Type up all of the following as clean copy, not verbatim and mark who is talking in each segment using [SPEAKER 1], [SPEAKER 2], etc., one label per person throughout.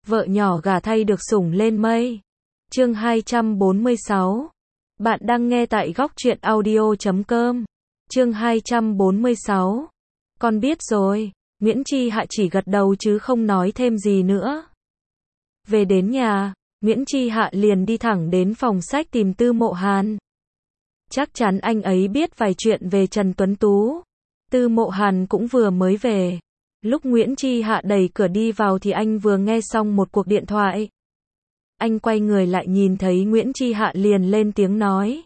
[SPEAKER 1] Vợ nhỏ gả thay được sủng lên mây. Chương 246. Bạn đang nghe tại góc truyện audio.com. Chương 246. Con biết rồi. Nguyễn Chi Hạ chỉ gật đầu chứ không nói thêm gì nữa. Về đến nhà, Nguyễn Chi Hạ liền đi thẳng đến phòng sách tìm Tư Mộ Hàn. Chắc chắn anh ấy biết vài chuyện về Trần Tuấn Tú. Tư Mộ Hàn cũng vừa mới về. Lúc Nguyễn Chi Hạ đẩy cửa đi vào thì anh vừa nghe xong một cuộc điện thoại. Anh quay người lại nhìn thấy Nguyễn Chi Hạ liền lên tiếng nói.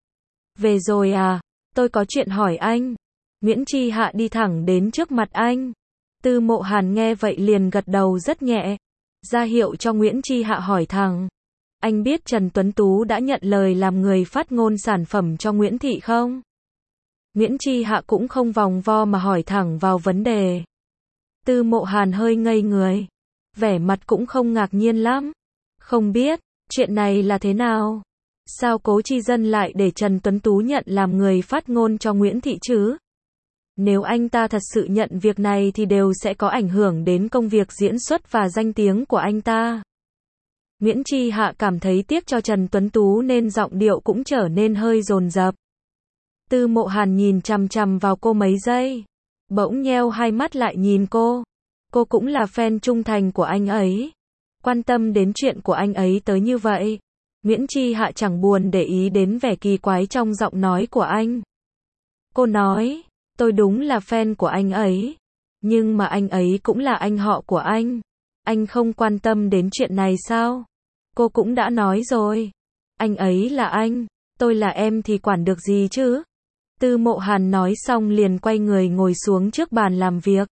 [SPEAKER 1] Về rồi à, tôi có chuyện hỏi anh. Nguyễn Chi Hạ đi thẳng đến trước mặt anh. Tư Mộ Hàn nghe vậy liền gật đầu rất nhẹ, ra hiệu cho Nguyễn Chi Hạ hỏi thẳng. Anh biết Trần Tuấn Tú đã nhận lời làm người phát ngôn sản phẩm cho Nguyễn Thị không? Nguyễn Chi Hạ cũng không vòng vo mà hỏi thẳng vào vấn đề. Tư Mộ Hàn hơi ngây người, vẻ mặt cũng không ngạc nhiên lắm. Không biết, chuyện này là thế nào? Sao Cố Chi Dân lại để Trần Tuấn Tú nhận làm người phát ngôn cho Nguyễn Thị chứ? Nếu anh ta thật sự nhận việc này thì đều sẽ có ảnh hưởng đến công việc diễn xuất và danh tiếng của anh ta. Nguyễn Chi Hạ cảm thấy tiếc cho Trần Tuấn Tú nên giọng điệu cũng trở nên hơi dồn dập. Tư Mộ Hàn nhìn chằm chằm vào cô mấy giây, bỗng nheo hai mắt lại nhìn cô. Cô cũng là fan trung thành của anh ấy, quan tâm đến chuyện của anh ấy tới như vậy. Nguyễn Chi Hạ chẳng buồn để ý đến vẻ kỳ quái trong giọng nói của anh. Cô nói, tôi đúng là fan của anh ấy, nhưng mà anh ấy cũng là anh họ của anh không quan tâm đến chuyện này sao? Cô cũng đã nói rồi, anh ấy là anh, tôi là em thì quản được gì chứ? Tư Mộ Hàn nói xong liền quay người ngồi xuống trước bàn làm việc,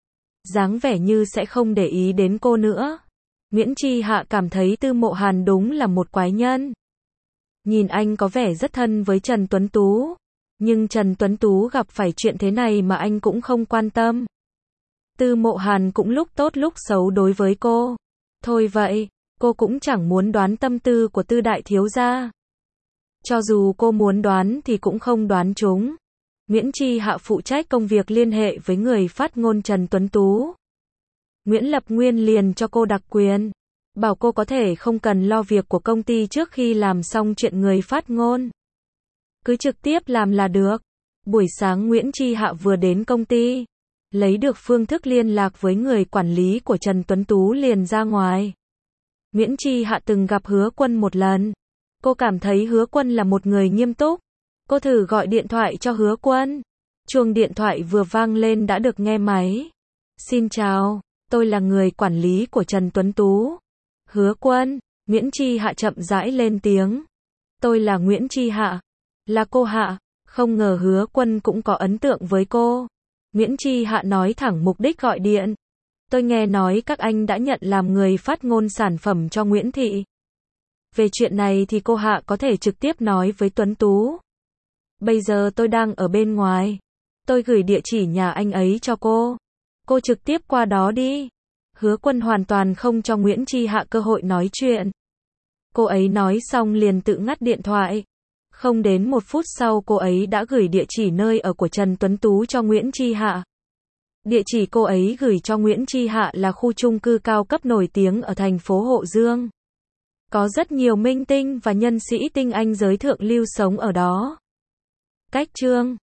[SPEAKER 1] dáng vẻ như sẽ không để ý đến cô nữa. Nguyễn Chi Hạ cảm thấy Tư Mộ Hàn đúng là một quái nhân. Nhìn anh có vẻ rất thân với Trần Tuấn Tú, nhưng Trần Tuấn Tú gặp phải chuyện thế này mà anh cũng không quan tâm. Tư Mộ Hàn cũng lúc tốt lúc xấu đối với cô. Thôi vậy, cô cũng chẳng muốn đoán tâm tư của Tư đại thiếu gia. Cho dù cô muốn đoán thì cũng không đoán trúng. Nguyễn Chi Hạ phụ trách công việc liên hệ với người phát ngôn Trần Tuấn Tú. Nguyễn Lập Nguyên liền cho cô đặc quyền, bảo cô có thể không cần lo việc của công ty trước khi làm xong chuyện người phát ngôn. Cứ trực tiếp làm là được. Buổi sáng Nguyễn Chi Hạ vừa đến công ty, lấy được phương thức liên lạc với người quản lý của Trần Tuấn Tú liền ra ngoài. Nguyễn Chi Hạ từng gặp Hứa Quân một lần. Cô cảm thấy Hứa Quân là một người nghiêm túc. Cô thử gọi điện thoại cho Hứa Quân. Chuông điện thoại vừa vang lên đã được nghe máy. Xin chào, tôi là người quản lý của Trần Tuấn Tú. Hứa Quân, Nguyễn Chi Hạ chậm rãi lên tiếng. Tôi là Nguyễn Chi Hạ. Là cô Hạ. Không ngờ Hứa Quân cũng có ấn tượng với cô. Nguyễn Chi Hạ nói thẳng mục đích gọi điện. Tôi nghe nói các anh đã nhận làm người phát ngôn sản phẩm cho Nguyễn Thị. Về chuyện này thì cô Hạ có thể trực tiếp nói với Tuấn Tú. Bây giờ tôi đang ở bên ngoài. Tôi gửi địa chỉ nhà anh ấy cho cô. Cô trực tiếp qua đó đi. Hứa Quân hoàn toàn không cho Nguyễn Chi Hạ cơ hội nói chuyện. Cô ấy nói xong liền tự ngắt điện thoại. Không đến một phút sau cô ấy đã gửi địa chỉ nơi ở của Trần Tuấn Tú cho Nguyễn Chi Hạ. Địa chỉ cô ấy gửi cho Nguyễn Chi Hạ là khu chung cư cao cấp nổi tiếng ở thành phố Hộ Dương. Có rất nhiều minh tinh và nhân sĩ tinh anh giới thượng lưu sống ở đó. Cách chương